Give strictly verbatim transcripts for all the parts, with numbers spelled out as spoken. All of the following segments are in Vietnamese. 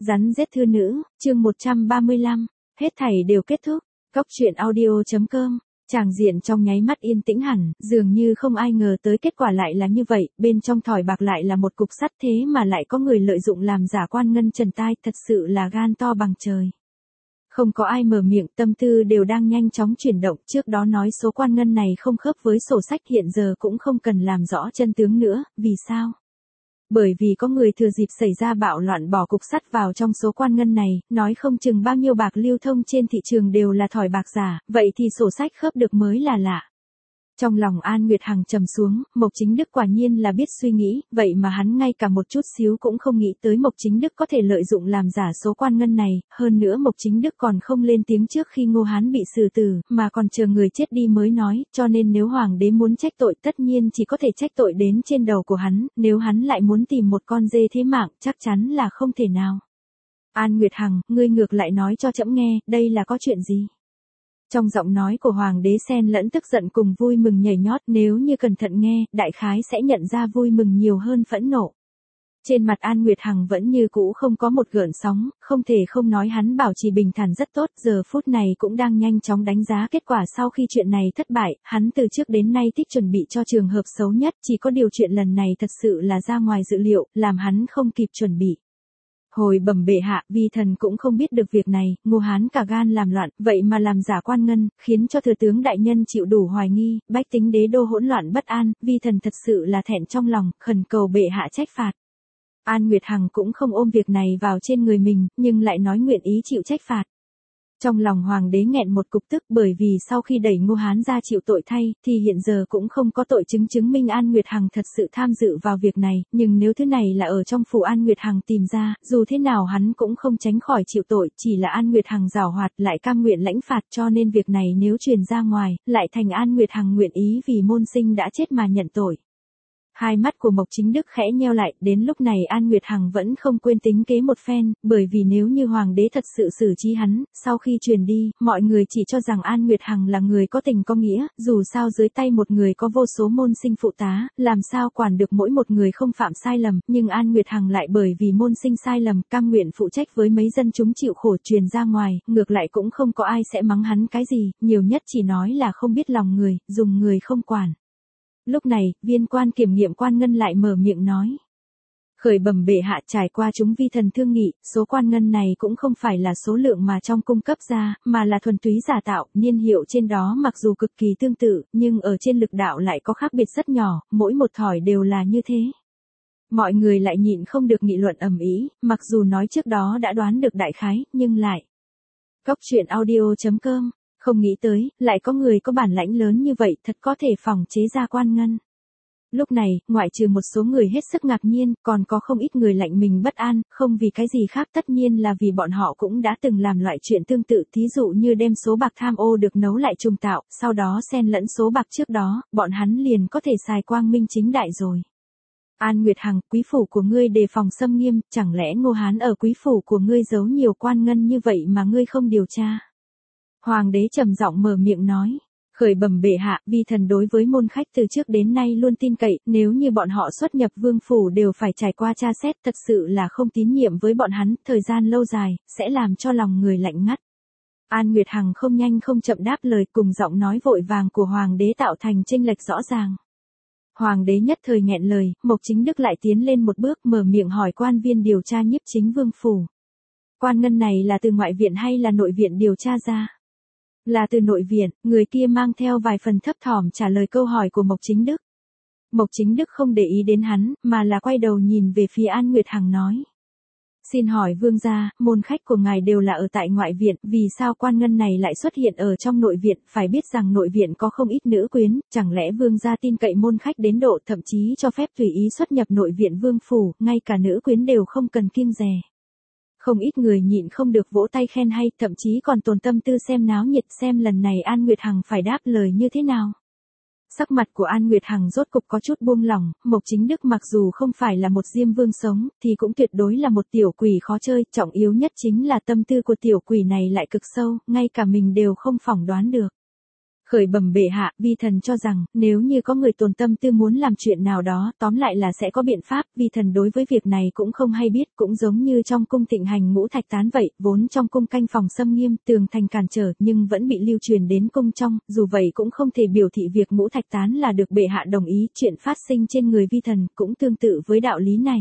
Rắn rết thư nữ, chương một trăm ba mươi lăm, hết thảy đều kết thúc. Cốc truyện audio chấm com. Tràng diện trong nháy mắt yên tĩnh hẳn, dường như không ai ngờ tới kết quả lại là như vậy, bên trong thỏi bạc lại là một cục sắt, thế mà lại có người lợi dụng làm giả quan ngân trần tai, thật sự là gan to bằng trời. Không có ai mở miệng, tâm tư đều đang nhanh chóng chuyển động, trước đó nói số quan ngân này không khớp với sổ sách, hiện giờ cũng không cần làm rõ chân tướng nữa, vì sao? Bởi vì có người thừa dịp xảy ra bạo loạn bỏ cục sắt vào trong số quan ngân này, nói không chừng bao nhiêu bạc lưu thông trên thị trường đều là thỏi bạc giả, vậy thì sổ sách khớp được mới là lạ. Trong lòng An Nguyệt Hằng trầm xuống, Mộc Chính Đức quả nhiên là biết suy nghĩ, vậy mà hắn ngay cả một chút xíu cũng không nghĩ tới Mộc Chính Đức có thể lợi dụng làm giả số quan ngân này, hơn nữa Mộc Chính Đức còn không lên tiếng trước khi Ngô Hán bị xử tử, mà còn chờ người chết đi mới nói, cho nên nếu hoàng đế muốn trách tội tất nhiên chỉ có thể trách tội đến trên đầu của hắn, nếu hắn lại muốn tìm một con dê thế mạng, chắc chắn là không thể nào. An Nguyệt Hằng, ngươi ngược lại nói cho trẫm nghe, đây là có chuyện gì? Trong giọng nói của hoàng đế xen lẫn tức giận cùng vui mừng nhảy nhót, nếu như cẩn thận nghe, đại khái sẽ nhận ra vui mừng nhiều hơn phẫn nộ. Trên mặt An Nguyệt Hằng vẫn như cũ không có một gợn sóng, không thể không nói hắn bảo trì bình thản rất tốt, giờ phút này cũng đang nhanh chóng đánh giá kết quả sau khi chuyện này thất bại, hắn từ trước đến nay thích chuẩn bị cho trường hợp xấu nhất, chỉ có điều chuyện lần này thật sự là ra ngoài dự liệu, làm hắn không kịp chuẩn bị. Hồi bẩm bệ hạ, vi thần cũng không biết được việc này, Ngô Hán cả gan làm loạn, vậy mà làm giả quan ngân, khiến cho thừa tướng đại nhân chịu đủ hoài nghi, bách tính đế đô hỗn loạn bất an, vi thần thật sự là thẹn trong lòng, khẩn cầu bệ hạ trách phạt. An Nguyệt Hằng cũng không ôm việc này vào trên người mình, nhưng lại nói nguyện ý chịu trách phạt. Trong lòng hoàng đế nghẹn một cục tức, bởi vì sau khi đẩy Ngô Hán ra chịu tội thay, thì hiện giờ cũng không có tội chứng chứng minh An Nguyệt Hằng thật sự tham dự vào việc này, nhưng nếu thứ này là ở trong phủ An Nguyệt Hằng tìm ra, dù thế nào hắn cũng không tránh khỏi chịu tội, chỉ là An Nguyệt Hằng giảo hoạt lại cam nguyện lãnh phạt, cho nên việc này nếu truyền ra ngoài, lại thành An Nguyệt Hằng nguyện ý vì môn sinh đã chết mà nhận tội. Hai mắt của Mộc Chính Đức khẽ nheo lại, đến lúc này An Nguyệt Hằng vẫn không quên tính kế một phen, bởi vì nếu như hoàng đế thật sự xử trí hắn, sau khi truyền đi, mọi người chỉ cho rằng An Nguyệt Hằng là người có tình có nghĩa, dù sao dưới tay một người có vô số môn sinh phụ tá, làm sao quản được mỗi một người không phạm sai lầm, nhưng An Nguyệt Hằng lại bởi vì môn sinh sai lầm, cam nguyện phụ trách với mấy dân chúng chịu khổ truyền ra ngoài, ngược lại cũng không có ai sẽ mắng hắn cái gì, nhiều nhất chỉ nói là không biết lòng người, dùng người không quản. Lúc này, viên quan kiểm nghiệm quan ngân lại mở miệng nói. Khởi bẩm bệ hạ, trải qua chúng vi thần thương nghị, số quan ngân này cũng không phải là số lượng mà trong cung cấp ra, mà là thuần túy giả tạo, niên hiệu trên đó mặc dù cực kỳ tương tự, nhưng ở trên lực đạo lại có khác biệt rất nhỏ, mỗi một thỏi đều là như thế. Mọi người lại nhịn không được nghị luận ầm ĩ, mặc dù nói trước đó đã đoán được đại khái, nhưng lại. Cốc truyện audio chấm com. Không nghĩ tới, lại có người có bản lãnh lớn như vậy, thật có thể phòng chế ra quan ngân. Lúc này, ngoại trừ một số người hết sức ngạc nhiên, còn có không ít người lạnh mình bất an, không vì cái gì khác, tất nhiên là vì bọn họ cũng đã từng làm loại chuyện tương tự, thí dụ như đem số bạc tham ô được nấu lại trùng tạo, sau đó xen lẫn số bạc trước đó, bọn hắn liền có thể xài quang minh chính đại rồi. An Nguyệt Hằng, quý phủ của ngươi đề phòng xâm nghiêm, chẳng lẽ Ngô Hán ở quý phủ của ngươi giấu nhiều quan ngân như vậy mà ngươi không điều tra? Hoàng đế trầm giọng mở miệng nói, khởi bẩm bệ hạ, vi thần đối với môn khách từ trước đến nay luôn tin cậy, nếu như bọn họ xuất nhập vương phủ đều phải trải qua tra xét, thật sự là không tín nhiệm với bọn hắn, thời gian lâu dài, sẽ làm cho lòng người lạnh ngắt. An Nguyệt Hằng không nhanh không chậm đáp lời, cùng giọng nói vội vàng của hoàng đế tạo thành chênh lệch rõ ràng. Hoàng đế nhất thời nghẹn lời, Mộc Chính Đức lại tiến lên một bước mở miệng hỏi quan viên điều tra nhiếp chính vương phủ. Quan ngân này là từ ngoại viện hay là nội viện điều tra ra? Là từ nội viện, người kia mang theo vài phần thấp thỏm trả lời câu hỏi của Mộc Chính Đức. Mộc Chính Đức không để ý đến hắn, mà là quay đầu nhìn về phía An Nguyệt Hằng nói. Xin hỏi vương gia, môn khách của ngài đều là ở tại ngoại viện, vì sao quan ngân này lại xuất hiện ở trong nội viện, phải biết rằng nội viện có không ít nữ quyến, chẳng lẽ vương gia tin cậy môn khách đến độ thậm chí cho phép tùy ý xuất nhập nội viện vương phủ, ngay cả nữ quyến đều không cần kiêng dè. Không ít người nhịn không được vỗ tay khen hay, thậm chí còn tồn tâm tư xem náo nhiệt xem lần này An Nguyệt Hằng phải đáp lời như thế nào. Sắc mặt của An Nguyệt Hằng rốt cục có chút buông lỏng, Mộc Chính Đức mặc dù không phải là một diêm vương sống, thì cũng tuyệt đối là một tiểu quỷ khó chơi, trọng yếu nhất chính là tâm tư của tiểu quỷ này lại cực sâu, ngay cả mình đều không phỏng đoán được. Khởi bẩm bệ hạ, vi thần cho rằng, nếu như có người tồn tâm tư muốn làm chuyện nào đó, tóm lại là sẽ có biện pháp, vi thần đối với việc này cũng không hay biết, cũng giống như trong cung thịnh hành ngũ thạch tán vậy, vốn trong cung canh phòng xâm nghiêm, tường thành cản trở, nhưng vẫn bị lưu truyền đến cung trong, dù vậy cũng không thể biểu thị việc ngũ thạch tán là được bệ hạ đồng ý, chuyện phát sinh trên người vi thần, cũng tương tự với đạo lý này.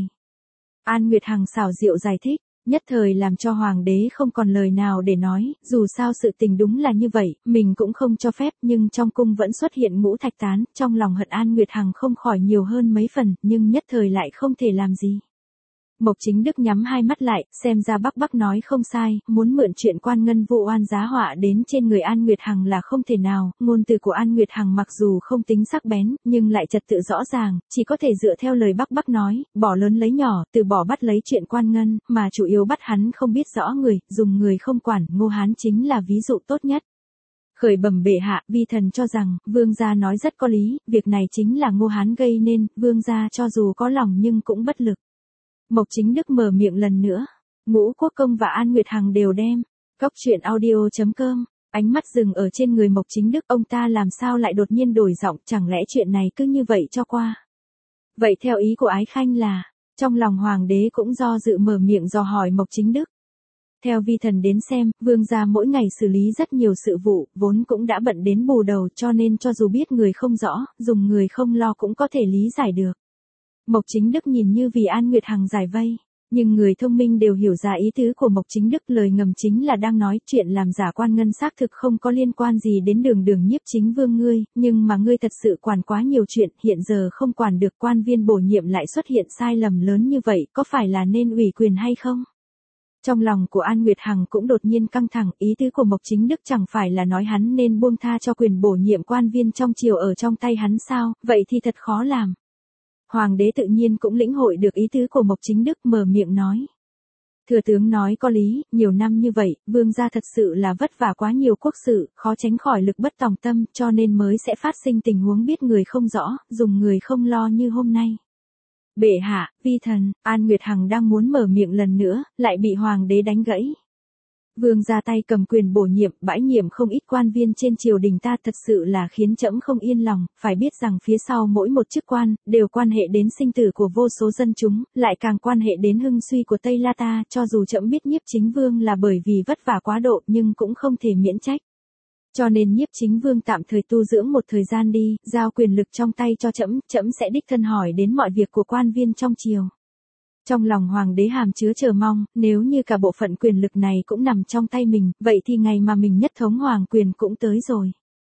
An Nguyệt Hằng xảo diệu giải thích. Nhất thời làm cho hoàng đế không còn lời nào để nói, dù sao sự tình đúng là như vậy, mình cũng không cho phép, nhưng trong cung vẫn xuất hiện ngũ thạch tán, trong lòng hận An Nguyệt Hằng không khỏi nhiều hơn mấy phần, nhưng nhất thời lại không thể làm gì. Mộc Chính Đức nhắm hai mắt lại, xem ra Bắc Bắc nói không sai, muốn mượn chuyện quan ngân vụ oan giá họa đến trên người An Nguyệt Hằng là không thể nào, ngôn từ của An Nguyệt Hằng mặc dù không tính sắc bén, nhưng lại trật tự rõ ràng, chỉ có thể dựa theo lời Bắc Bắc nói, bỏ lớn lấy nhỏ, từ bỏ bắt lấy chuyện quan ngân, mà chủ yếu bắt hắn không biết rõ người, dùng người không quản, Ngô Hán chính là ví dụ tốt nhất. Khởi bẩm bệ hạ, vi thần cho rằng, vương gia nói rất có lý, việc này chính là Ngô Hán gây nên, vương gia cho dù có lòng nhưng cũng bất lực. Mộc Chính Đức mở miệng lần nữa. Ngũ Quốc Công và An Nguyệt Hằng đều đem. Cóc truyện audio chấm com. Ánh mắt dừng ở trên người Mộc Chính Đức, ông ta làm sao lại đột nhiên đổi giọng, chẳng lẽ chuyện này cứ như vậy cho qua. Vậy theo ý của Ái Khanh là, trong lòng hoàng đế cũng do dự mở miệng dò hỏi Mộc Chính Đức. Theo vi thần đến xem, vương gia mỗi ngày xử lý rất nhiều sự vụ, vốn cũng đã bận đến bù đầu, cho nên cho dù biết người không rõ, dùng người không lo cũng có thể lý giải được. Mộc Chính Đức nhìn như vì An Nguyệt Hằng giải vây, nhưng người thông minh đều hiểu ra ý tứ của Mộc Chính Đức, lời ngầm chính là đang nói chuyện làm giả quan ngân xác thực không có liên quan gì đến Đường Đường Nhiếp Chính Vương ngươi, nhưng mà ngươi thật sự quản quá nhiều chuyện, hiện giờ không quản được, quan viên bổ nhiệm lại xuất hiện sai lầm lớn như vậy, có phải là nên ủy quyền hay không? Trong lòng của An Nguyệt Hằng cũng đột nhiên căng thẳng, ý tứ của Mộc Chính Đức chẳng phải là nói hắn nên buông tha cho quyền bổ nhiệm quan viên trong triều ở trong tay hắn sao, vậy thì thật khó làm. Hoàng đế tự nhiên cũng lĩnh hội được ý tứ của Mộc Chính Đức, mở miệng nói. Thừa tướng nói có lý, nhiều năm như vậy, vương gia thật sự là vất vả quá nhiều quốc sự, khó tránh khỏi lực bất tòng tâm, cho nên mới sẽ phát sinh tình huống biết người không rõ, dùng người không lo như hôm nay. Bệ hạ, vi thần, An Nguyệt Hằng đang muốn mở miệng lần nữa, lại bị hoàng đế đánh gãy. Vương ra tay cầm quyền bổ nhiệm, bãi nhiệm không ít quan viên trên triều đình ta, thật sự là khiến trẫm không yên lòng, phải biết rằng phía sau mỗi một chức quan, đều quan hệ đến sinh tử của vô số dân chúng, lại càng quan hệ đến hưng suy của Tây La ta, cho dù trẫm biết Nhiếp Chính Vương là bởi vì vất vả quá độ nhưng cũng không thể miễn trách. Cho nên Nhiếp Chính Vương tạm thời tu dưỡng một thời gian đi, giao quyền lực trong tay cho trẫm, trẫm sẽ đích thân hỏi đến mọi việc của quan viên trong triều. Trong lòng hoàng đế hàm chứa chờ mong, nếu như cả bộ phận quyền lực này cũng nằm trong tay mình, vậy thì ngày mà mình nhất thống hoàng quyền cũng tới rồi.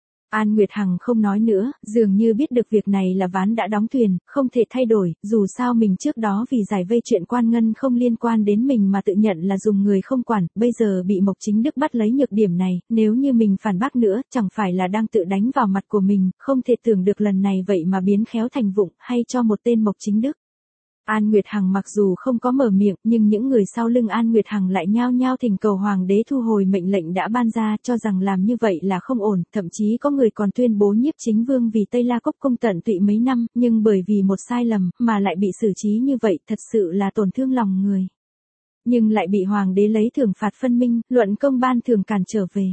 An Nguyệt Hằng không nói nữa, dường như biết được việc này là ván đã đóng thuyền, không thể thay đổi, dù sao mình trước đó vì giải vây chuyện quan ngân không liên quan đến mình mà tự nhận là dùng người không quản, bây giờ bị Mộc Chính Đức bắt lấy nhược điểm này, nếu như mình phản bác nữa, chẳng phải là đang tự đánh vào mặt của mình, không thể tưởng được lần này vậy mà biến khéo thành vụng, hay cho một tên Mộc Chính Đức. An Nguyệt Hằng mặc dù không có mở miệng, nhưng những người sau lưng An Nguyệt Hằng lại nhao nhao thỉnh cầu hoàng đế thu hồi mệnh lệnh đã ban ra, cho rằng làm như vậy là không ổn, thậm chí có người còn tuyên bố Nhiếp Chính Vương vì Tây La Cốc Cung tận tụy mấy năm, nhưng bởi vì một sai lầm mà lại bị xử trí như vậy, thật sự là tổn thương lòng người. Nhưng lại bị hoàng đế lấy thưởng phạt phân minh, luận công ban thưởng cản trở về.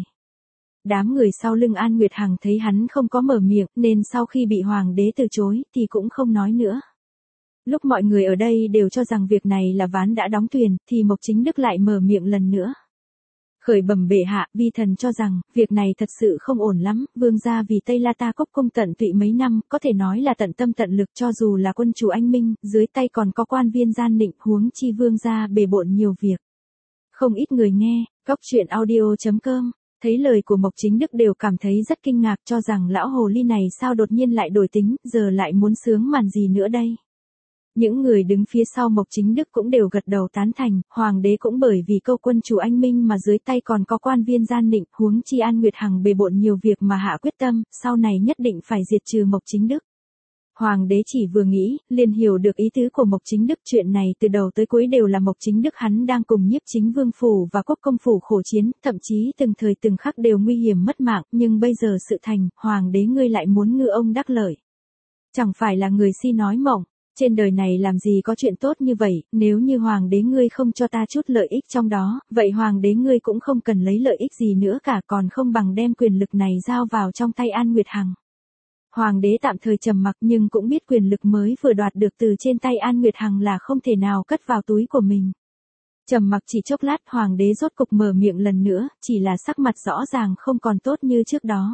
Đám người sau lưng An Nguyệt Hằng thấy hắn không có mở miệng, nên sau khi bị hoàng đế từ chối, thì cũng không nói nữa. Lúc mọi người ở đây đều cho rằng việc này là ván đã đóng thuyền, thì Mộc Chính Đức lại mở miệng lần nữa. Khởi bẩm bệ hạ, vi thần cho rằng, việc này thật sự không ổn lắm, vương gia vì Tây La ta Cốc Cung tận tụy mấy năm, có thể nói là tận tâm tận lực, cho dù là quân chủ anh minh, dưới tay còn có quan viên gian nịnh, huống chi vương gia bề bộn nhiều việc. Không ít người nghe, cóc truyện audio chấm com, thấy lời của Mộc Chính Đức đều cảm thấy rất kinh ngạc, cho rằng lão hồ ly này sao đột nhiên lại đổi tính, giờ lại muốn sướng màn gì nữa đây. Những người đứng phía sau Mộc Chính Đức cũng đều gật đầu tán thành, hoàng đế cũng bởi vì câu quân chủ anh minh mà dưới tay còn có quan viên gian nịnh, huống chi An Nguyệt Hằng bề bộn nhiều việc mà hạ quyết tâm, sau này nhất định phải diệt trừ Mộc Chính Đức. Hoàng đế chỉ vừa nghĩ, liền hiểu được ý tứ của Mộc Chính Đức, chuyện này từ đầu tới cuối đều là Mộc Chính Đức hắn đang cùng Nhiếp Chính Vương phủ và Quốc công phủ khổ chiến, thậm chí từng thời từng khắc đều nguy hiểm mất mạng, nhưng bây giờ sự thành, hoàng đế ngươi lại muốn ngư ông đắc lợi. Chẳng phải là người si nói mộng. Trên đời này làm gì có chuyện tốt như vậy, nếu như hoàng đế ngươi không cho ta chút lợi ích trong đó, vậy hoàng đế ngươi cũng không cần lấy lợi ích gì nữa cả, còn không bằng đem quyền lực này giao vào trong tay An Nguyệt Hằng. Hoàng đế tạm thời trầm mặc nhưng cũng biết quyền lực mới vừa đoạt được từ trên tay An Nguyệt Hằng là không thể nào cất vào túi của mình. Trầm mặc chỉ chốc lát, hoàng đế rốt cục mở miệng lần nữa, chỉ là sắc mặt rõ ràng không còn tốt như trước đó.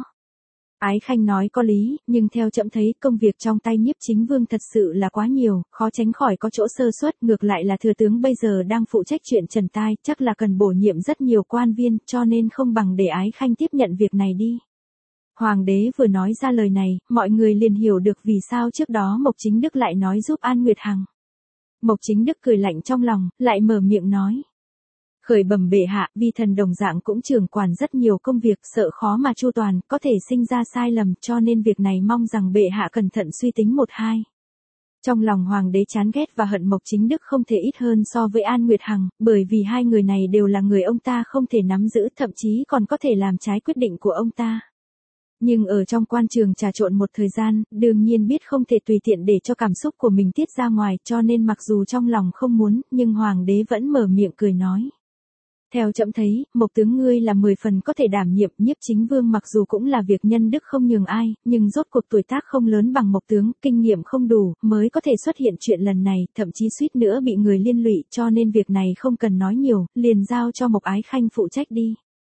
Ái Khanh nói có lý, nhưng theo trẫm thấy công việc trong tay Nhiếp Chính Vương thật sự là quá nhiều, khó tránh khỏi có chỗ sơ suất, ngược lại là thừa tướng bây giờ đang phụ trách chuyện trần tai, chắc là cần bổ nhiệm rất nhiều quan viên, cho nên không bằng để Ái Khanh tiếp nhận việc này đi. Hoàng đế vừa nói ra lời này, mọi người liền hiểu được vì sao trước đó Mộc Chính Đức lại nói giúp An Nguyệt Hằng. Mộc Chính Đức cười lạnh trong lòng, lại mở miệng nói. Khởi bẩm bệ hạ, vi thần đồng dạng cũng trưởng quản rất nhiều công việc, sợ khó mà chu toàn, có thể sinh ra sai lầm, cho nên việc này mong rằng bệ hạ cẩn thận suy tính một hai. Trong lòng hoàng đế chán ghét và hận Mộc Chính Đức không thể ít hơn so với An Nguyệt Hằng, bởi vì hai người này đều là người ông ta không thể nắm giữ, thậm chí còn có thể làm trái quyết định của ông ta. Nhưng ở trong quan trường trà trộn một thời gian, đương nhiên biết không thể tùy tiện để cho cảm xúc của mình tiết ra ngoài, cho nên mặc dù trong lòng không muốn, nhưng hoàng đế vẫn mở miệng cười nói. Theo trẫm thấy, Mộc tướng ngươi là mười phần có thể đảm nhiệm, Nhiếp Chính Vương mặc dù cũng là việc nhân đức không nhường ai, nhưng rốt cuộc tuổi tác không lớn bằng Mộc tướng, kinh nghiệm không đủ, mới có thể xuất hiện chuyện lần này, thậm chí suýt nữa bị người liên lụy, cho nên việc này không cần nói nhiều, liền giao cho Mộc Ái Khanh phụ trách đi.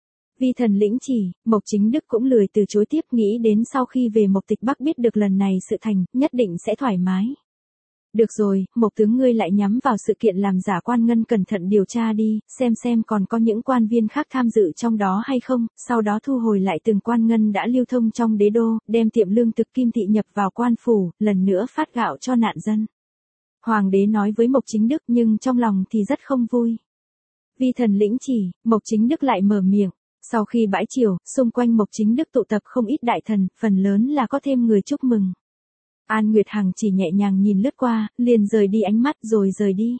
Vi thần lĩnh chỉ, Mộc Chính Đức cũng lười từ chối tiếp, nghĩ đến sau khi về Mộc Tịch Bắc biết được lần này sự thành, nhất định sẽ thoải mái. Được rồi, Mộc tướng ngươi lại nhắm vào sự kiện làm giả quan ngân cẩn thận điều tra đi, xem xem còn có những quan viên khác tham dự trong đó hay không, sau đó thu hồi lại từng quan ngân đã lưu thông trong đế đô, đem tiệm lương thực Kim Thị nhập vào quan phủ, lần nữa phát gạo cho nạn dân. Hoàng đế nói với Mộc Chính Đức nhưng trong lòng thì rất không vui. Vi thần lĩnh chỉ, Mộc Chính Đức lại mở miệng. Sau khi bãi triều, xung quanh Mộc Chính Đức tụ tập không ít đại thần, phần lớn là có thêm người chúc mừng. An Nguyệt Hằng chỉ nhẹ nhàng nhìn lướt qua, liền rời đi ánh mắt rồi rời đi.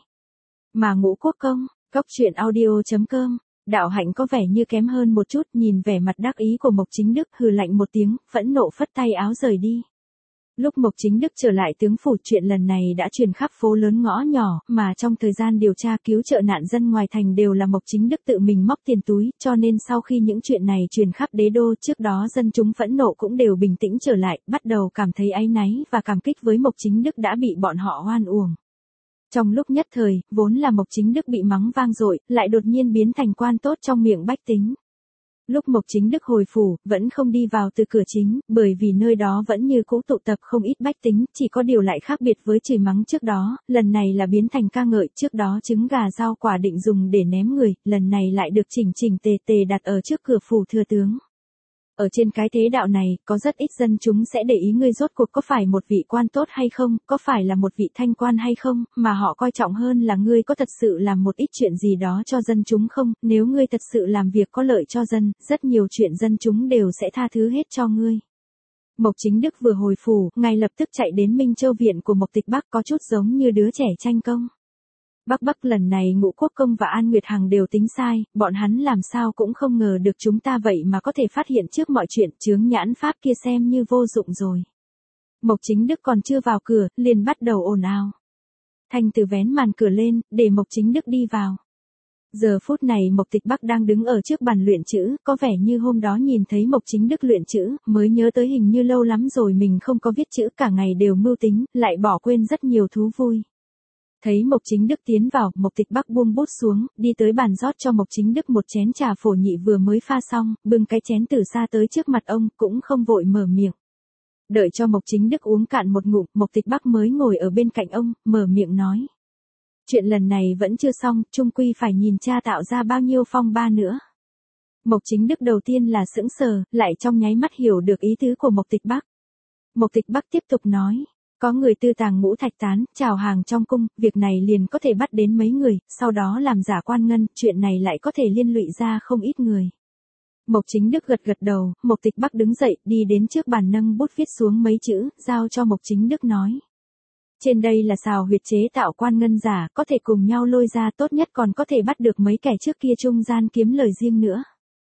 Mà Ngũ Quốc Công, Góc Truyện Audio chấm com, đạo hạnh có vẻ như kém hơn một chút, nhìn vẻ mặt đắc ý của Mộc Chính Đức hừ lạnh một tiếng, phẫn nộ phất tay áo rời đi. Lúc Mộc Chính Đức trở lại tướng phủ, chuyện lần này đã truyền khắp phố lớn ngõ nhỏ, mà trong thời gian điều tra cứu trợ nạn dân ngoài thành đều là Mộc Chính Đức tự mình móc tiền túi, cho nên sau khi những chuyện này truyền khắp đế đô, trước đó dân chúng phẫn nộ cũng đều bình tĩnh trở lại, bắt đầu cảm thấy áy náy và cảm kích với Mộc Chính Đức đã bị bọn họ oan uổng. Trong lúc nhất thời, vốn là Mộc Chính Đức bị mắng vang dội, lại đột nhiên biến thành quan tốt trong miệng bách tính. Lúc Mộc Chính Đức hồi phủ, vẫn không đi vào từ cửa chính, bởi vì nơi đó vẫn như cũ tụ tập không ít bách tính, chỉ có điều lại khác biệt với chửi mắng trước đó, lần này là biến thành ca ngợi, trước đó trứng gà rau quả định dùng để ném người, lần này lại được chỉnh chỉnh tề tề đặt ở trước cửa phủ thừa tướng. Ở trên cái thế đạo này, có rất ít dân chúng sẽ để ý ngươi rốt cuộc có phải một vị quan tốt hay không, có phải là một vị thanh quan hay không, mà họ coi trọng hơn là ngươi có thật sự làm một ít chuyện gì đó cho dân chúng không, nếu ngươi thật sự làm việc có lợi cho dân, rất nhiều chuyện dân chúng đều sẽ tha thứ hết cho ngươi. Mộc Chính Đức vừa hồi phủ, ngay lập tức chạy đến Minh Châu viện của Mộc Tịch Bắc, có chút giống như đứa trẻ tranh công. Bắc Bắc lần này Ngũ Quốc Công và An Nguyệt Hằng đều tính sai, bọn hắn làm sao cũng không ngờ được chúng ta vậy mà có thể phát hiện trước mọi chuyện, chướng nhãn pháp kia xem như vô dụng rồi. Mộc Chính Đức còn chưa vào cửa, liền bắt đầu ồn ào. Thanh Từ vén màn cửa lên, để Mộc Chính Đức đi vào. Giờ phút này Mộc Tịch Bắc đang đứng ở trước bàn luyện chữ, có vẻ như hôm đó nhìn thấy Mộc Chính Đức luyện chữ, mới nhớ tới hình như lâu lắm rồi mình không có viết chữ, cả ngày đều mưu tính, lại bỏ quên rất nhiều thú vui. Thấy Mộc Chính Đức tiến vào, Mộc Tịch Bắc buông bút xuống, đi tới bàn rót cho Mộc Chính Đức một chén trà phổ nhị vừa mới pha xong, bưng cái chén từ xa tới trước mặt ông, cũng không vội mở miệng. Đợi cho Mộc Chính Đức uống cạn một ngụm, Mộc Tịch Bắc mới ngồi ở bên cạnh ông, mở miệng nói. Chuyện lần này vẫn chưa xong, chung quy phải nhìn cha tạo ra bao nhiêu phong ba nữa. Mộc Chính Đức đầu tiên là sững sờ, lại trong nháy mắt hiểu được ý tứ của Mộc Tịch Bắc. Mộc Tịch Bắc tiếp tục nói. Có người tư tàng ngũ thạch tán, chào hàng trong cung, việc này liền có thể bắt đến mấy người, sau đó làm giả quan ngân, chuyện này lại có thể liên lụy ra không ít người. Mộc Chính Đức gật gật đầu, Mộc Tịch Bắc đứng dậy, đi đến trước bàn nâng bút viết xuống mấy chữ, giao cho Mộc Chính Đức nói. Trên đây là xào huyệt chế tạo quan ngân giả, có thể cùng nhau lôi ra, tốt nhất còn có thể bắt được mấy kẻ trước kia trung gian kiếm lời riêng nữa.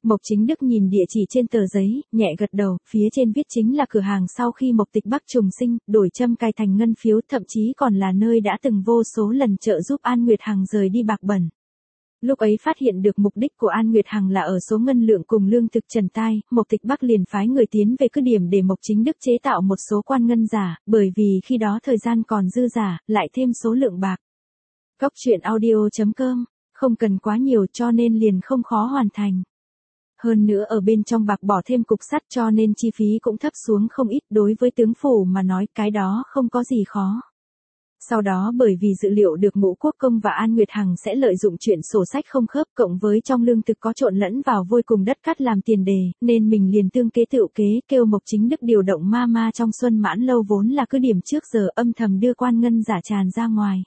Mộc Chính Đức nhìn địa chỉ trên tờ giấy, nhẹ gật đầu, phía trên viết chính là cửa hàng sau khi Mộc Tịch Bắc trùng sinh, đổi châm cài thành ngân phiếu, thậm chí còn là nơi đã từng vô số lần trợ giúp An Nguyệt Hằng rời đi bạc bẩn. Lúc ấy phát hiện được mục đích của An Nguyệt Hằng là ở số ngân lượng cùng lương thực trần tai, Mộc Tịch Bắc liền phái người tiến về cứ điểm để Mộc Chính Đức chế tạo một số quan ngân giả, bởi vì khi đó thời gian còn dư giả, lại thêm số lượng bạc. Cốc truyện audio chấm com, không cần quá nhiều cho nên liền không khó hoàn thành. Hơn nữa ở bên trong bạc bỏ thêm cục sắt cho nên chi phí cũng thấp xuống không ít, đối với tướng phủ mà nói cái đó không có gì khó. Sau đó bởi vì dự liệu được Ngũ Quốc Công và An Nguyệt Hằng sẽ lợi dụng chuyện sổ sách không khớp cộng với trong lương thực có trộn lẫn vào vôi cùng đất cát làm tiền đề, nên mình liền tương kế tựu kế kêu Mộc Chính Đức điều động ma ma trong Xuân Mãn Lâu vốn là cứ điểm trước giờ âm thầm đưa quan ngân giả tràn ra ngoài.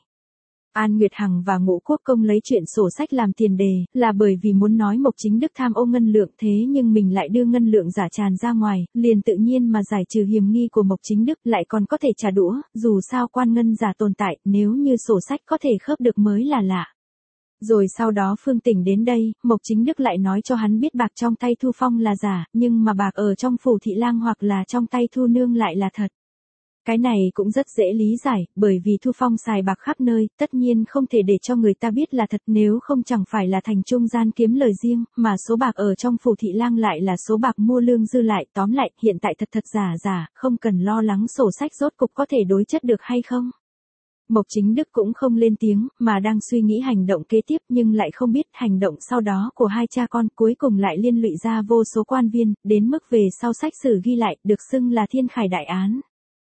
An Nguyệt Hằng và Ngũ Quốc Công lấy chuyện sổ sách làm tiền đề, là bởi vì muốn nói Mộc Chính Đức tham ô ngân lượng thế nhưng mình lại đưa ngân lượng giả tràn ra ngoài, liền tự nhiên mà giải trừ hiểm nghi của Mộc Chính Đức, lại còn có thể trả đũa, dù sao quan ngân giả tồn tại, nếu như sổ sách có thể khớp được mới là lạ. Rồi sau đó Phương Tỉnh đến đây, Mộc Chính Đức lại nói cho hắn biết bạc trong tay Thu Phong là giả, nhưng mà bạc ở trong phủ thị lang hoặc là trong tay Thu Nương lại là thật. Cái này cũng rất dễ lý giải, bởi vì Thu Phong xài bạc khắp nơi, tất nhiên không thể để cho người ta biết là thật, nếu không chẳng phải là thành trung gian kiếm lời riêng, mà số bạc ở trong phủ thị lang lại là số bạc mua lương dư lại, tóm lại, hiện tại thật thật giả giả, không cần lo lắng sổ sách rốt cục có thể đối chất được hay không. Mộc Chính Đức cũng không lên tiếng, mà đang suy nghĩ hành động kế tiếp nhưng lại không biết hành động sau đó của hai cha con cuối cùng lại liên lụy ra vô số quan viên, đến mức về sau sách sử ghi lại, được xưng là thiên khải đại án.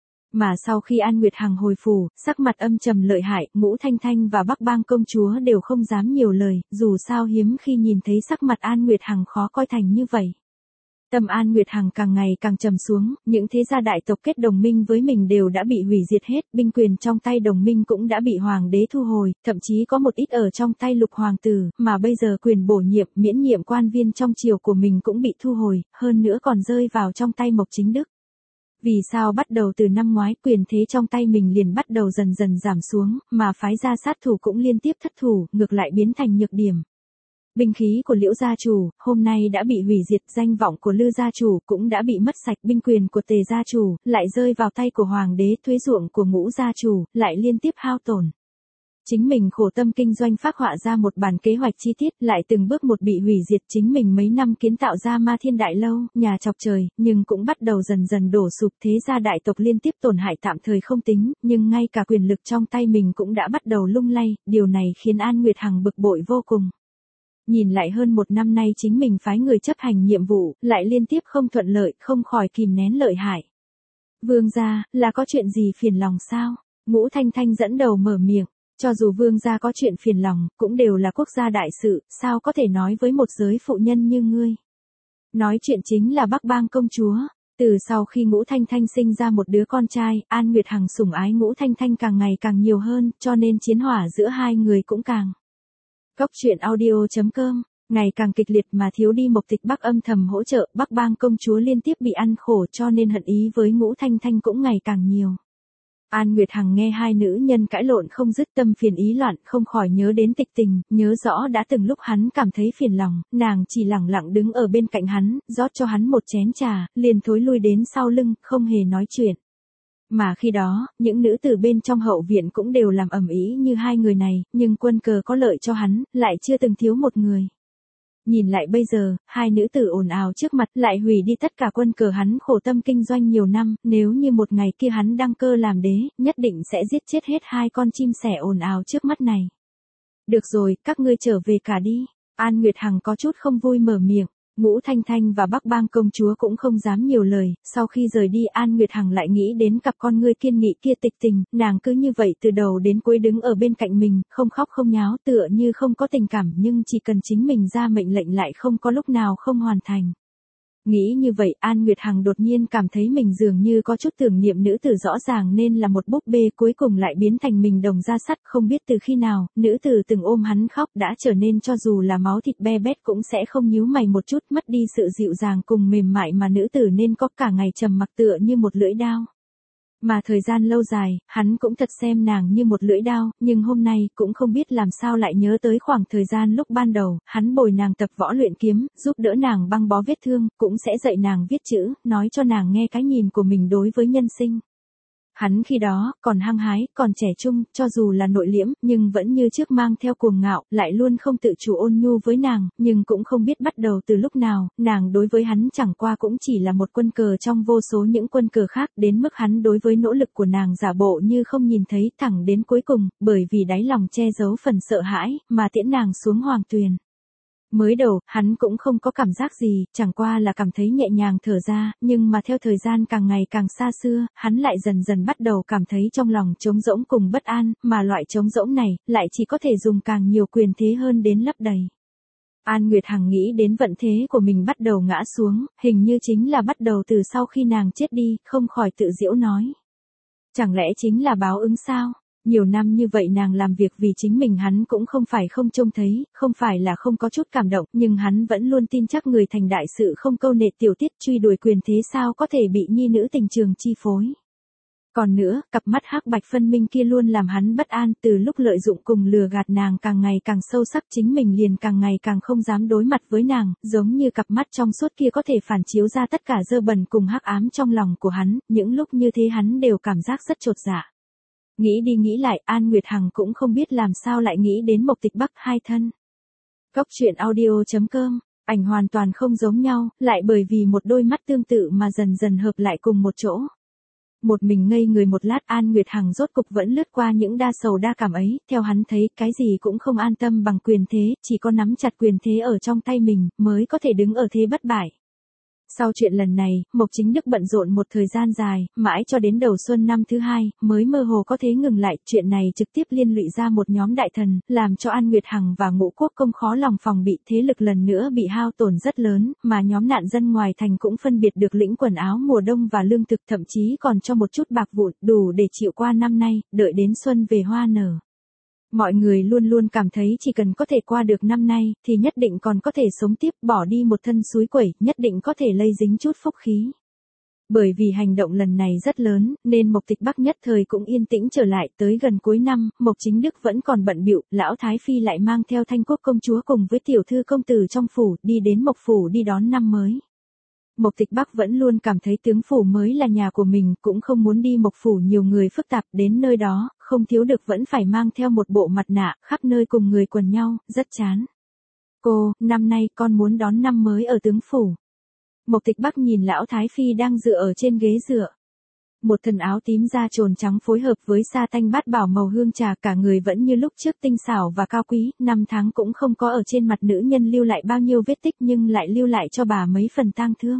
Mà sau khi An Nguyệt Hằng hồi phủ, sắc mặt âm trầm lợi hại, Ngũ Thanh Thanh và Bắc Bang công chúa đều không dám nhiều lời, dù sao hiếm khi nhìn thấy sắc mặt An Nguyệt Hằng khó coi thành như vậy. Tâm An Nguyệt Hằng càng ngày càng trầm xuống, những thế gia đại tộc kết đồng minh với mình đều đã bị hủy diệt hết, binh quyền trong tay đồng minh cũng đã bị hoàng đế thu hồi, thậm chí có một ít ở trong tay lục hoàng tử, mà bây giờ quyền bổ nhiệm, miễn nhiệm quan viên trong triều của mình cũng bị thu hồi, hơn nữa còn rơi vào trong tay Mộc Chính Đức. Vì sao bắt đầu từ năm ngoái quyền thế trong tay mình liền bắt đầu dần dần giảm xuống, mà phái gia sát thủ cũng liên tiếp thất thủ, ngược lại biến thành nhược điểm. Binh khí của Liễu gia chủ, hôm nay đã bị hủy diệt, danh vọng của Lư gia chủ cũng đã bị mất sạch, binh quyền của Tề gia chủ, lại rơi vào tay của Hoàng đế, thuế ruộng của Ngũ gia chủ, lại liên tiếp hao tổn. Chính mình khổ tâm kinh doanh phác họa ra một bản kế hoạch chi tiết, lại từng bước một bị hủy diệt, chính mình mấy năm kiến tạo ra Ma Thiên Đại Lâu, nhà chọc trời, nhưng cũng bắt đầu dần dần đổ sụp, thế gia đại tộc liên tiếp tổn hại tạm thời không tính, nhưng ngay cả quyền lực trong tay mình cũng đã bắt đầu lung lay, điều này khiến An Nguyệt Hằng bực bội vô cùng. Nhìn lại hơn một năm nay chính mình phái người chấp hành nhiệm vụ, lại liên tiếp không thuận lợi, không khỏi kìm nén lợi hại. Vương gia, là có chuyện gì phiền lòng sao? Ngũ Thanh Thanh dẫn đầu mở miệng. Cho dù vương gia có chuyện phiền lòng, cũng đều là quốc gia đại sự, sao có thể nói với một giới phụ nhân như ngươi. Nói chuyện chính là Bắc Bang công chúa. Từ sau khi Ngũ Thanh Thanh sinh ra một đứa con trai, An Nguyệt Hằng sủng ái Ngũ Thanh Thanh càng ngày càng nhiều hơn, cho nên chiến hỏa giữa hai người cũng càng. Cốc truyện audio chấm com, ngày càng kịch liệt mà thiếu đi Mộc Tịch Bắc âm thầm hỗ trợ, Bắc Bang công chúa liên tiếp bị ăn khổ cho nên hận ý với Ngũ Thanh Thanh cũng ngày càng nhiều. An Nguyệt Hằng nghe hai nữ nhân cãi lộn không dứt, tâm phiền ý loạn, không khỏi nhớ đến Tịch Tình, nhớ rõ đã từng lúc hắn cảm thấy phiền lòng, nàng chỉ lặng lặng đứng ở bên cạnh hắn, rót cho hắn một chén trà, liền thối lui đến sau lưng, không hề nói chuyện. Mà khi đó, những nữ từ bên trong hậu viện cũng đều làm ầm ĩ như hai người này, nhưng quân cờ có lợi cho hắn, lại chưa từng thiếu một người. Nhìn lại bây giờ, hai nữ tử ồn ào trước mặt lại hủy đi tất cả quân cờ hắn khổ tâm kinh doanh nhiều năm, nếu như một ngày kia hắn đăng cơ làm đế, nhất định sẽ giết chết hết hai con chim sẻ ồn ào trước mắt này. Được rồi, các ngươi trở về cả đi. An Nguyệt Hằng có chút không vui mở miệng. Ngũ Thanh Thanh và Bắc Bang công chúa cũng không dám nhiều lời, sau khi rời đi An Nguyệt Hằng lại nghĩ đến cặp con ngươi kiên nghị kia Tịch Tình, nàng cứ như vậy từ đầu đến cuối đứng ở bên cạnh mình, không khóc không nháo tựa như không có tình cảm nhưng chỉ cần chính mình ra mệnh lệnh lại không có lúc nào không hoàn thành. Nghĩ như vậy An Nguyệt Hằng đột nhiên cảm thấy mình dường như có chút tưởng niệm nữ tử rõ ràng nên là một búp bê cuối cùng lại biến thành mình đồng da sắt, không biết từ khi nào, nữ tử từng ôm hắn khóc đã trở nên cho dù là máu thịt be bét cũng sẽ không nhíu mày một chút, mất đi sự dịu dàng cùng mềm mại mà nữ tử nên có, cả ngày trầm mặc tựa như một lưỡi đao. Mà thời gian lâu dài, hắn cũng thật xem nàng như một lưỡi đao, nhưng hôm nay cũng không biết làm sao lại nhớ tới khoảng thời gian lúc ban đầu, hắn bồi nàng tập võ luyện kiếm, giúp đỡ nàng băng bó vết thương, cũng sẽ dạy nàng viết chữ, nói cho nàng nghe cái nhìn của mình đối với nhân sinh. Hắn khi đó, còn hăng hái, còn trẻ trung, cho dù là nội liễm, nhưng vẫn như trước mang theo cuồng ngạo, lại luôn không tự chủ ôn nhu với nàng, nhưng cũng không biết bắt đầu từ lúc nào, nàng đối với hắn chẳng qua cũng chỉ là một quân cờ trong vô số những quân cờ khác, đến mức hắn đối với nỗ lực của nàng giả bộ như không nhìn thấy, thẳng đến cuối cùng, bởi vì đáy lòng che giấu phần sợ hãi, mà tiễn nàng xuống hoàng tuyền. Mới đầu, hắn cũng không có cảm giác gì, chẳng qua là cảm thấy nhẹ nhàng thở ra, nhưng mà theo thời gian càng ngày càng xa xưa, hắn lại dần dần bắt đầu cảm thấy trong lòng trống rỗng cùng bất an, mà loại trống rỗng này, lại chỉ có thể dùng càng nhiều quyền thế hơn đến lấp đầy. An Nguyệt Hằng nghĩ đến vận thế của mình bắt đầu ngã xuống, hình như chính là bắt đầu từ sau khi nàng chết đi, không khỏi tự giễu nói. Chẳng lẽ chính là báo ứng sao? Nhiều năm như vậy nàng làm việc vì chính mình hắn cũng không phải không trông thấy, không phải là không có chút cảm động, nhưng hắn vẫn luôn tin chắc người thành đại sự không câu nệ tiểu tiết truy đuổi quyền thế sao có thể bị nhi nữ tình trường chi phối. Còn nữa, cặp mắt hắc bạch phân minh kia luôn làm hắn bất an, từ lúc lợi dụng cùng lừa gạt nàng càng ngày càng sâu sắc, chính mình liền càng ngày càng không dám đối mặt với nàng, giống như cặp mắt trong suốt kia có thể phản chiếu ra tất cả dơ bẩn cùng hắc ám trong lòng của hắn, những lúc như thế hắn đều cảm giác rất chột dạ. Nghĩ đi nghĩ lại, An Nguyệt Hằng cũng không biết làm sao lại nghĩ đến Mộc Tịch Bắc hai thân. Cốc truyện audio chấm com, ảnh hoàn toàn không giống nhau, lại bởi vì một đôi mắt tương tự mà dần dần hợp lại cùng một chỗ. Một mình ngây người một lát, An Nguyệt Hằng rốt cục vẫn lướt qua những đa sầu đa cảm ấy, theo hắn thấy cái gì cũng không an tâm bằng quyền thế, chỉ có nắm chặt quyền thế ở trong tay mình, mới có thể đứng ở thế bất bại. Sau chuyện lần này, Mộc Chính Đức bận rộn một thời gian dài, mãi cho đến đầu xuân năm thứ hai, mới mơ hồ có thế ngừng lại, chuyện này trực tiếp liên lụy ra một nhóm đại thần, làm cho An Nguyệt Hằng và Ngũ Quốc Công khó lòng phòng bị, thế lực lần nữa bị hao tổn rất lớn, mà nhóm nạn dân ngoài thành cũng phân biệt được lĩnh quần áo mùa đông và lương thực, thậm chí còn cho một chút bạc vụn, đủ để chịu qua năm nay, đợi đến xuân về hoa nở. Mọi người luôn luôn cảm thấy chỉ cần có thể qua được năm nay, thì nhất định còn có thể sống tiếp, bỏ đi một thân suối quẩy, nhất định có thể lây dính chút phúc khí. Bởi vì hành động lần này rất lớn, nên Mộc Tịch Bắc nhất thời cũng yên tĩnh trở lại, tới gần cuối năm, Mộc Chính Đức vẫn còn bận bịu, lão Thái Phi lại mang theo Thanh Quốc công chúa cùng với tiểu thư công tử trong phủ, đi đến Mộc phủ đi đón năm mới. Mộc Tịch Bắc vẫn luôn cảm thấy tướng phủ mới là nhà của mình, cũng không muốn đi Mộc phủ nhiều người phức tạp, đến nơi đó, không thiếu được vẫn phải mang theo một bộ mặt nạ, khắp nơi cùng người quần nhau, rất chán. Cô, năm nay con muốn đón năm mới ở tướng phủ. Mộc Tịch Bắc nhìn lão Thái Phi đang dựa ở trên ghế dựa. Một thân áo tím da trồn trắng phối hợp với sa tanh bát bảo màu hương trà, cả người vẫn như lúc trước tinh xảo và cao quý, năm tháng cũng không có ở trên mặt nữ nhân lưu lại bao nhiêu vết tích nhưng lại lưu lại cho bà mấy phần tang thương.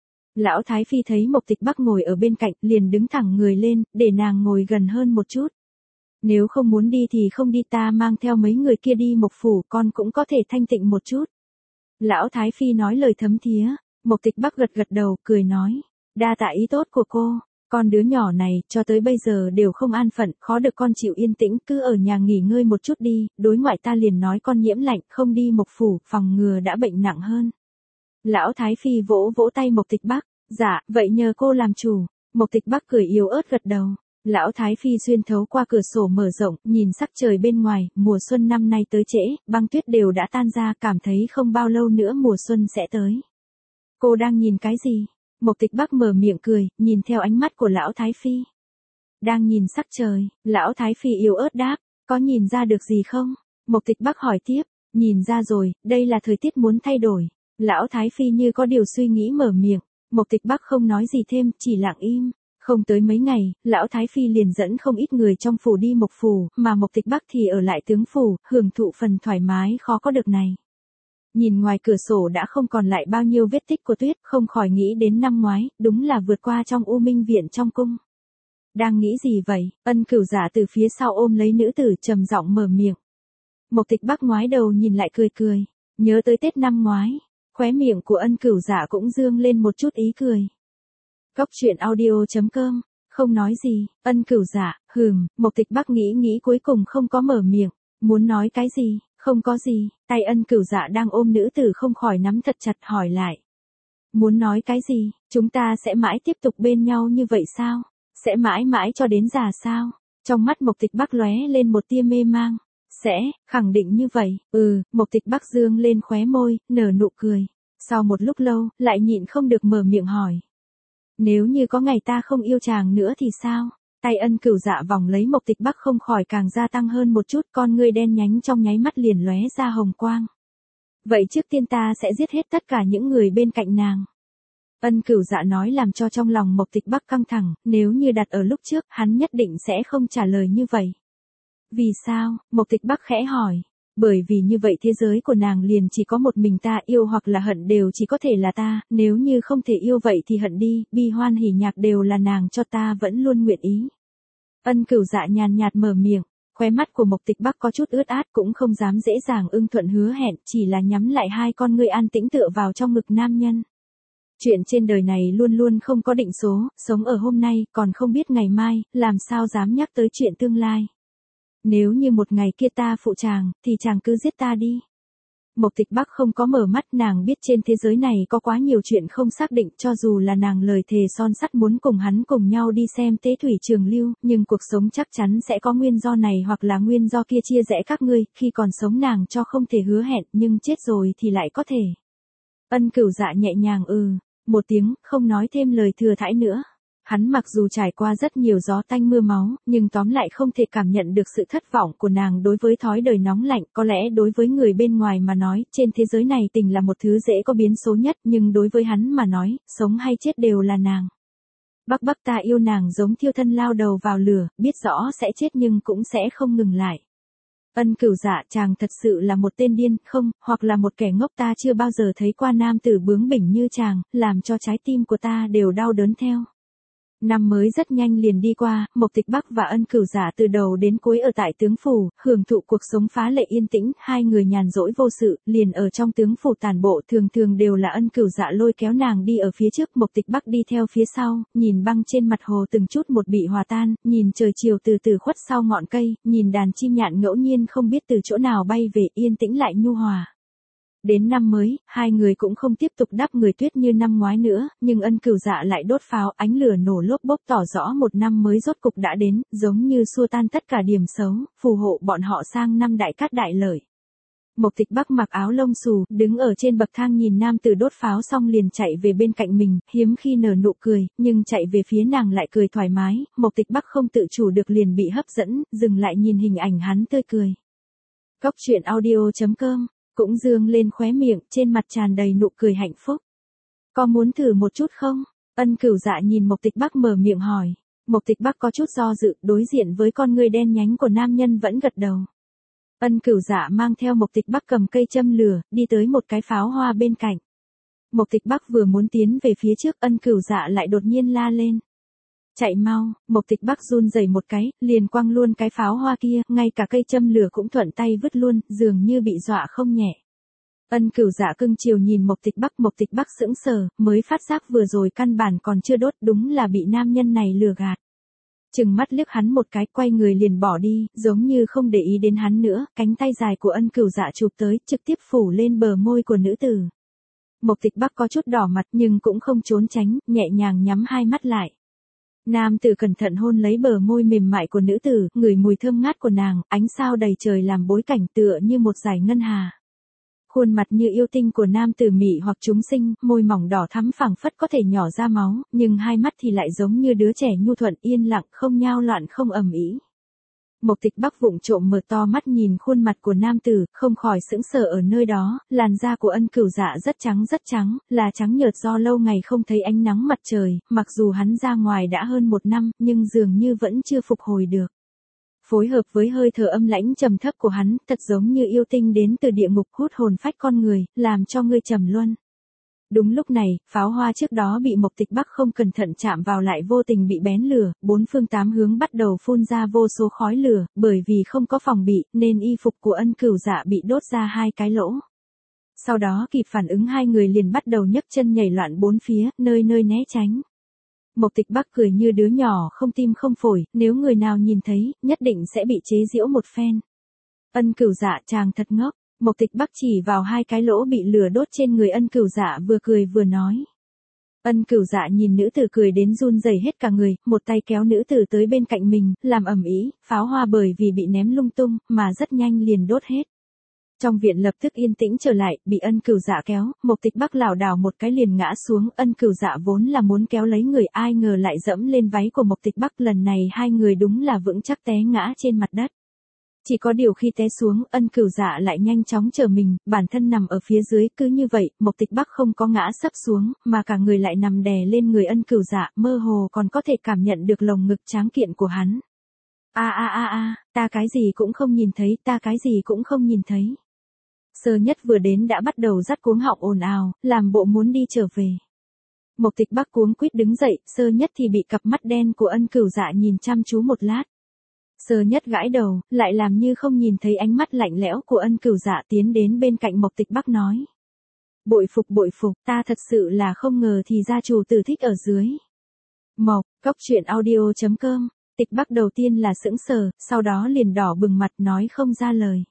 Lão Thái Phi thấy Mộc Tịch Bắc ngồi ở bên cạnh, liền đứng thẳng người lên, để nàng ngồi gần hơn một chút. Nếu không muốn đi thì không đi, ta mang theo mấy người kia đi Mộc phủ, con cũng có thể thanh tịnh một chút. Lão Thái Phi nói lời thấm thía, Mộc Tịch Bắc gật gật đầu, cười nói, đa tạ ý tốt của cô. Con đứa nhỏ này, cho tới bây giờ đều không an phận, khó được con chịu yên tĩnh, cứ ở nhà nghỉ ngơi một chút đi, đối ngoại ta liền nói con nhiễm lạnh, không đi Mộc phủ, phòng ngừa đã bệnh nặng hơn. Lão Thái Phi vỗ vỗ tay Mộc Tịch Bắc, dạ, vậy nhờ cô làm chủ. Mộc Tịch Bắc cười yếu ớt gật đầu. Lão Thái Phi xuyên thấu qua cửa sổ mở rộng, nhìn sắc trời bên ngoài, mùa xuân năm nay tới trễ, băng tuyết đều đã tan ra, cảm thấy không bao lâu nữa mùa xuân sẽ tới. Cô đang nhìn cái gì? Mộc Tịch Bắc mở miệng cười, nhìn theo ánh mắt của Lão Thái Phi. Đang nhìn sắc trời, Lão Thái Phi yếu ớt đáp, có nhìn ra được gì không? Mộc Tịch Bắc hỏi tiếp, nhìn ra rồi, đây là thời tiết muốn thay đổi. Lão Thái Phi như có điều suy nghĩ mở miệng, Mộc Tịch Bắc không nói gì thêm, chỉ lặng im. Không tới mấy ngày, Lão Thái Phi liền dẫn không ít người trong phủ đi Mộc phủ, mà Mộc Tịch Bắc thì ở lại tướng phủ, hưởng thụ phần thoải mái khó có được này. Nhìn ngoài cửa sổ đã không còn lại bao nhiêu vết tích của tuyết, không khỏi nghĩ đến năm ngoái, đúng là vượt qua trong U Minh viện trong cung. Đang nghĩ gì vậy? Ân Cửu Giả từ phía sau ôm lấy nữ tử, trầm giọng mở miệng. Mộc Tịch Bắc ngoái đầu nhìn lại cười cười, nhớ tới Tết năm ngoái, khóe miệng của Ân Cửu Giả cũng dương lên một chút ý cười. Cốc truyện audio chấm com, không nói gì, Ân Cửu Giả, hừm, Mộc Tịch Bắc nghĩ nghĩ cuối cùng không có mở miệng, muốn nói cái gì, không có gì, tay Ân Cửu Giả đang ôm nữ tử không khỏi nắm thật chặt hỏi lại. Muốn nói cái gì, chúng ta sẽ mãi tiếp tục bên nhau như vậy sao? Sẽ mãi mãi cho đến già sao? Trong mắt Mộc Tịch Bắc lóe lên một tia mê mang. Sẽ, khẳng định như vậy, ừ, Mộc Tịch Bắc dương lên khóe môi, nở nụ cười. Sau một lúc lâu, lại nhịn không được mở miệng hỏi. Nếu như có ngày ta không yêu chàng nữa thì sao? Tay Ân Cửu Dạ vòng lấy Mộc Tịch Bắc không khỏi càng gia tăng hơn một chút, con ngươi đen nhánh trong nháy mắt liền lóe ra hồng quang. Vậy trước tiên ta sẽ giết hết tất cả những người bên cạnh nàng. Ân Cửu Dạ nói làm cho trong lòng Mộc Tịch Bắc căng thẳng, nếu như đặt ở lúc trước, hắn nhất định sẽ không trả lời như vậy. Vì sao? Mộc Tịch Bắc khẽ hỏi. Bởi vì như vậy thế giới của nàng liền chỉ có một mình ta, yêu hoặc là hận đều chỉ có thể là ta, nếu như không thể yêu vậy thì hận đi, bi hoan hỉ nhạc đều là nàng cho ta vẫn luôn nguyện ý. Ân Cửu Dạ nhàn nhạt mở miệng, khóe mắt của Mộc Tịch Bắc có chút ướt át, cũng không dám dễ dàng ưng thuận hứa hẹn, chỉ là nhắm lại hai con ngươi an tĩnh tựa vào trong ngực nam nhân. Chuyện trên đời này luôn luôn không có định số, sống ở hôm nay, còn không biết ngày mai, làm sao dám nhắc tới chuyện tương lai. Nếu như một ngày kia ta phụ chàng, thì chàng cứ giết ta đi. Mộc Tịch Bắc không có mở mắt, nàng biết trên thế giới này có quá nhiều chuyện không xác định, cho dù là nàng lời thề son sắt muốn cùng hắn cùng nhau đi xem tế thủy trường lưu, nhưng cuộc sống chắc chắn sẽ có nguyên do này hoặc là nguyên do kia chia rẽ các ngươi, khi còn sống nàng cho không thể hứa hẹn, nhưng chết rồi thì lại có thể. Ân Cửu Dạ nhẹ nhàng ừ, một tiếng, không nói thêm lời thừa thãi nữa. Hắn mặc dù trải qua rất nhiều gió tanh mưa máu, nhưng tóm lại không thể cảm nhận được sự thất vọng của nàng đối với thói đời nóng lạnh, có lẽ đối với người bên ngoài mà nói, trên thế giới này tình là một thứ dễ có biến số nhất, nhưng đối với hắn mà nói, sống hay chết đều là nàng. Bắc Bắc ta yêu nàng giống thiêu thân lao đầu vào lửa, biết rõ sẽ chết nhưng cũng sẽ không ngừng lại. Ân Cửu Dạ, chàng thật sự là một tên điên, không, hoặc là một kẻ ngốc, ta chưa bao giờ thấy qua nam tử bướng bỉnh như chàng, làm cho trái tim của ta đều đau đớn theo. Năm mới rất nhanh liền đi qua, Mộc Tịch Bắc và Ân Cửu Dạ từ đầu đến cuối ở tại tướng phủ, hưởng thụ cuộc sống phá lệ yên tĩnh, hai người nhàn rỗi vô sự, liền ở trong tướng phủ tản bộ, thường thường đều là Ân Cửu Dạ lôi kéo nàng đi ở phía trước, Mộc Tịch Bắc đi theo phía sau, nhìn băng trên mặt hồ từng chút một bị hòa tan, nhìn trời chiều từ từ khuất sau ngọn cây, nhìn đàn chim nhạn ngẫu nhiên không biết từ chỗ nào bay về, yên tĩnh lại nhu hòa. Đến năm mới, hai người cũng không tiếp tục đắp người tuyết như năm ngoái nữa, nhưng Ân Cửu Dạ lại đốt pháo, ánh lửa nổ lốp bốp tỏ rõ một năm mới rốt cục đã đến, giống như xua tan tất cả điểm xấu, phù hộ bọn họ sang năm đại cát đại lợi. Mộc Tịch Bắc mặc áo lông xù, đứng ở trên bậc thang nhìn nam tử đốt pháo xong liền chạy về bên cạnh mình, hiếm khi nở nụ cười, nhưng chạy về phía nàng lại cười thoải mái, Mộc Tịch Bắc không tự chủ được liền bị hấp dẫn, dừng lại nhìn hình ảnh hắn tươi cười. Cóc truyện audio chấm com cũng dương lên khóe miệng, trên mặt tràn đầy nụ cười hạnh phúc. Có muốn thử một chút không? Ân Cửu Dạ nhìn Mộc Tịch Bắc mở miệng hỏi. Mộc Tịch Bắc có chút do dự, đối diện với con ngươi đen nhánh của nam nhân vẫn gật đầu. Ân Cửu Dạ mang theo Mộc Tịch Bắc cầm cây châm lửa, đi tới một cái pháo hoa bên cạnh. Mộc Tịch Bắc vừa muốn tiến về phía trước, Ân Cửu Dạ lại đột nhiên la lên. Chạy mau, Mộc Tịch Bắc run rẩy một cái, liền quăng luôn cái pháo hoa kia, ngay cả cây châm lửa cũng thuận tay vứt luôn, dường như bị dọa không nhẹ. Ân Cửu Dạ cưng chiều nhìn Mộc Tịch Bắc, Mộc Tịch Bắc sững sờ, mới phát giác vừa rồi căn bản còn chưa đốt, đúng là bị nam nhân này lừa gạt. Chừng mắt liếc hắn một cái, quay người liền bỏ đi, giống như không để ý đến hắn nữa, cánh tay dài của Ân Cửu Dạ chụp tới, trực tiếp phủ lên bờ môi của nữ tử. Mộc Tịch Bắc có chút đỏ mặt nhưng cũng không trốn tránh, nhẹ nhàng nhắm hai mắt lại. Nam tử cẩn thận hôn lấy bờ môi mềm mại của nữ tử, ngửi mùi thơm ngát của nàng, ánh sao đầy trời làm bối cảnh tựa như một dải ngân hà. Khuôn mặt như yêu tinh của nam tử mị hoặc chúng sinh, môi mỏng đỏ thắm phẳng phất có thể nhỏ ra máu, nhưng hai mắt thì lại giống như đứa trẻ nhu thuận yên lặng, không nhao loạn không ầm ĩ. Mộc Tịch Bắc vụng trộm mở to mắt nhìn khuôn mặt của nam tử, không khỏi sững sờ ở nơi đó, làn da của Ân Cửu Dạ rất trắng rất trắng, là trắng nhợt do lâu ngày không thấy ánh nắng mặt trời, mặc dù hắn ra ngoài đã hơn một năm, nhưng dường như vẫn chưa phục hồi được. Phối hợp với hơi thở âm lãnh trầm thấp của hắn, thật giống như yêu tinh đến từ địa ngục hút hồn phách con người, làm cho ngươi trầm luân. Đúng lúc này, pháo hoa trước đó bị Mộc Tịch Bắc không cẩn thận chạm vào lại vô tình bị bén lửa, bốn phương tám hướng bắt đầu phun ra vô số khói lửa, bởi vì không có phòng bị, nên y phục của Ân Cửu Dạ bị đốt ra hai cái lỗ. Sau đó kịp phản ứng hai người liền bắt đầu nhấc chân nhảy loạn bốn phía, nơi nơi né tránh. Mộc Tịch Bắc cười như đứa nhỏ không tim không phổi, nếu người nào nhìn thấy, nhất định sẽ bị chế giễu một phen. Ân Cửu Dạ, chàng thật ngốc. Mộc Tịch Bắc chỉ vào hai cái lỗ bị lửa đốt trên người Ân Cửu Dạ vừa cười vừa nói. Ân Cửu Dạ nhìn nữ tử cười đến run rẩy hết cả người, một tay kéo nữ tử tới bên cạnh mình, làm ầm ĩ, pháo hoa bởi vì bị ném lung tung, mà rất nhanh liền đốt hết. Trong viện lập tức yên tĩnh trở lại, bị Ân Cửu Dạ kéo, Mộc Tịch Bắc lảo đảo một cái liền ngã xuống, Ân Cửu Dạ vốn là muốn kéo lấy người, ai ngờ lại dẫm lên váy của Mộc Tịch Bắc, lần này hai người đúng là vững chắc té ngã trên mặt đất. Chỉ có điều khi té xuống, Ân Cửu Dạ lại nhanh chóng trở mình, bản thân nằm ở phía dưới, cứ như vậy, Mộc Tịch Bắc không có ngã sấp xuống, mà cả người lại nằm đè lên người Ân Cửu Dạ, mơ hồ còn có thể cảm nhận được lồng ngực tráng kiện của hắn. A a a a, ta cái gì cũng không nhìn thấy, ta cái gì cũng không nhìn thấy. Sơ Nhất vừa đến đã bắt đầu dắt cuống họng ồn ào, làm bộ muốn đi trở về. Mộc Tịch Bắc cuống quýt đứng dậy, Sơ Nhất thì bị cặp mắt đen của Ân Cửu Dạ nhìn chăm chú một lát. Sơ Nhất gãi đầu, lại làm như không nhìn thấy ánh mắt lạnh lẽo của Ân Cửu Dạ, tiến đến bên cạnh Mộc Tịch Bắc nói. Bội phục bội phục, ta thật sự là không ngờ thì gia chủ tử thích ở dưới. Mộc, Cốc Truyện Audio chấm com, Tịch Bắc đầu tiên là sững sờ, sau đó liền đỏ bừng mặt nói không ra lời.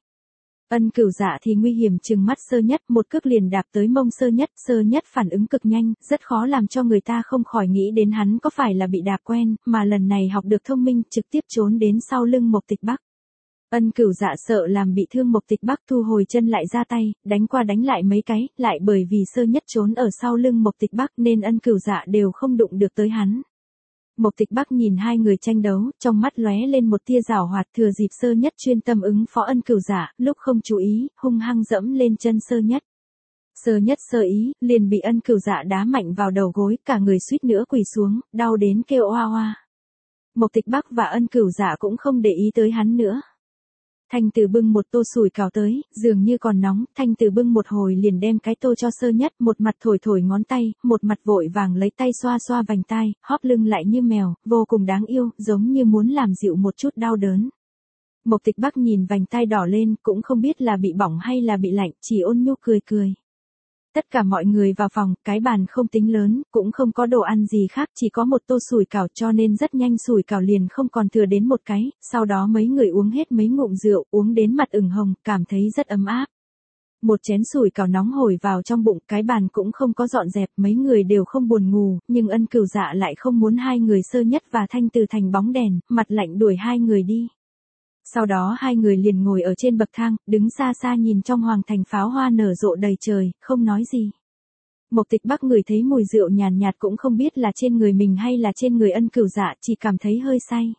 Ân Cửu Dạ thì nguy hiểm trừng mắt Sơ Nhất, một cước liền đạp tới mông Sơ Nhất, Sơ Nhất phản ứng cực nhanh, rất khó làm cho người ta không khỏi nghĩ đến hắn có phải là bị đạp quen, mà lần này học được thông minh, trực tiếp trốn đến sau lưng Mộc Tịch Bắc. Ân Cửu Dạ sợ làm bị thương Mộc Tịch Bắc, thu hồi chân lại ra tay, đánh qua đánh lại mấy cái, lại bởi vì Sơ Nhất trốn ở sau lưng Mộc Tịch Bắc nên Ân Cửu Dạ đều không đụng được tới hắn. Mộc Tịch Bắc nhìn hai người tranh đấu, trong mắt lóe lên một tia giảo hoạt, thừa dịp Sơ Nhất chuyên tâm ứng phó Ân Cửu Dạ, lúc không chú ý, hung hăng dẫm lên chân Sơ Nhất. Sơ Nhất sơ ý, liền bị Ân Cửu Dạ đá mạnh vào đầu gối, cả người suýt nữa quỳ xuống, đau đến kêu oa oa. Mộc Tịch Bắc và Ân Cửu Dạ cũng không để ý tới hắn nữa. Thanh Từ bưng một tô sủi cảo tới, dường như còn nóng, Thanh Từ bưng một hồi liền đem cái tô cho Sơ Nhất, một mặt thổi thổi ngón tay, một mặt vội vàng lấy tay xoa xoa vành tai, hóp lưng lại như mèo, vô cùng đáng yêu, giống như muốn làm dịu một chút đau đớn. Mộc Tịch Bắc nhìn vành tai đỏ lên, cũng không biết là bị bỏng hay là bị lạnh, chỉ ôn nhu cười cười. Tất cả mọi người vào phòng, cái bàn không tính lớn, cũng không có đồ ăn gì khác, chỉ có một tô sủi cảo, cho nên rất nhanh sủi cảo liền không còn thừa đến một cái, sau đó mấy người uống hết mấy ngụm rượu, uống đến mặt ửng hồng, cảm thấy rất ấm áp. Một chén sủi cảo nóng hổi vào trong bụng, cái bàn cũng không có dọn dẹp, mấy người đều không buồn ngủ, nhưng Ân Cửu Dạ lại không muốn hai người Sơ Nhất và Thanh Từ thành bóng đèn, mặt lạnh đuổi hai người đi. Sau đó hai người liền ngồi ở trên bậc thang, đứng xa xa nhìn trong hoàng thành pháo hoa nở rộ đầy trời, không nói gì. Mộc Tịch Bắc ngửi thấy mùi rượu nhàn nhạt, cũng không biết là trên người mình hay là trên người Ân Cửu Dạ, chỉ cảm thấy hơi say.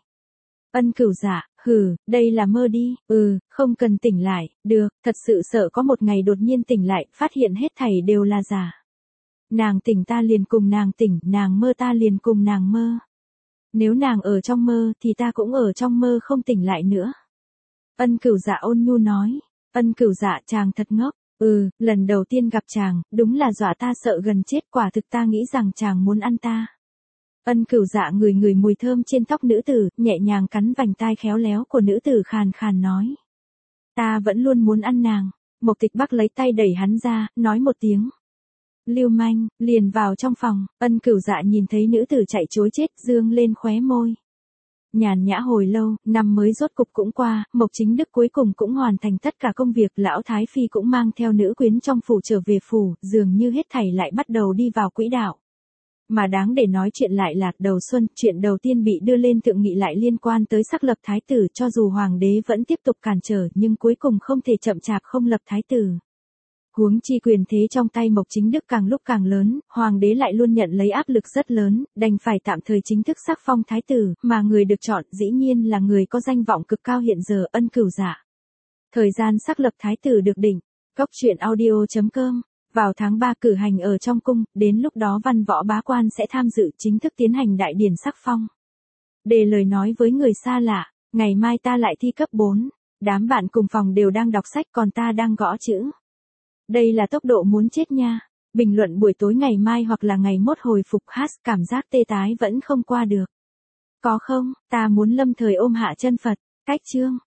Ân Cửu Dạ, hừ, đây là mơ đi, ừ, không cần tỉnh lại, được, thật sự sợ có một ngày đột nhiên tỉnh lại, phát hiện hết thảy đều là giả. Nàng tỉnh ta liền cùng nàng tỉnh, nàng mơ ta liền cùng nàng mơ. Nếu nàng ở trong mơ thì ta cũng ở trong mơ không tỉnh lại nữa. Ân Cửu Dạ ôn nhu nói. Ân Cửu Dạ, chàng thật ngốc. Ừ, lần đầu tiên gặp chàng, đúng là dọa ta sợ gần chết, quả thực ta nghĩ rằng chàng muốn ăn ta. Ân Cửu Dạ ngửi ngửi mùi thơm trên tóc nữ tử, nhẹ nhàng cắn vành tai khéo léo của nữ tử, khàn khàn nói. Ta vẫn luôn muốn ăn nàng. Mộc Tịch Bắc lấy tay đẩy hắn ra, nói một tiếng. Lưu manh, liền vào trong phòng. Ân Cửu Dạ nhìn thấy nữ tử chạy trối chết, dương lên khóe môi. Nhàn nhã hồi lâu, năm mới rốt cục cũng qua, Mộc Chính Đức cuối cùng cũng hoàn thành tất cả công việc, lão Thái Phi cũng mang theo nữ quyến trong phủ trở về phủ, dường như hết thảy lại bắt đầu đi vào quỹ đạo. Mà đáng để nói chuyện lại là, đầu xuân, chuyện đầu tiên bị đưa lên thượng nghị lại liên quan tới sắc lập thái tử, cho dù hoàng đế vẫn tiếp tục cản trở, nhưng cuối cùng không thể chậm chạp không lập thái tử. Huống chi quyền thế trong tay Mộc Chính Đức càng lúc càng lớn, hoàng đế lại luôn nhận lấy áp lực rất lớn, đành phải tạm thời chính thức sắc phong thái tử, mà người được chọn dĩ nhiên là người có danh vọng cực cao hiện giờ, Ân Cửu Dạ. Thời gian sắc lập thái tử được định, Cốc Truyện Audio chấm com, vào tháng ba cử hành ở trong cung, đến lúc đó văn võ bá quan sẽ tham dự chính thức tiến hành đại điển sắc phong. Đề lời nói với người xa lạ, ngày mai ta lại thi cấp bốn, đám bạn cùng phòng đều đang đọc sách còn ta đang gõ chữ. Đây là tốc độ muốn chết nha. Bình luận buổi tối ngày mai hoặc là ngày mốt hồi phục hát, cảm giác tê tái vẫn không qua được. Có không, ta muốn lâm thời ôm hạ chân Phật. Cách chương.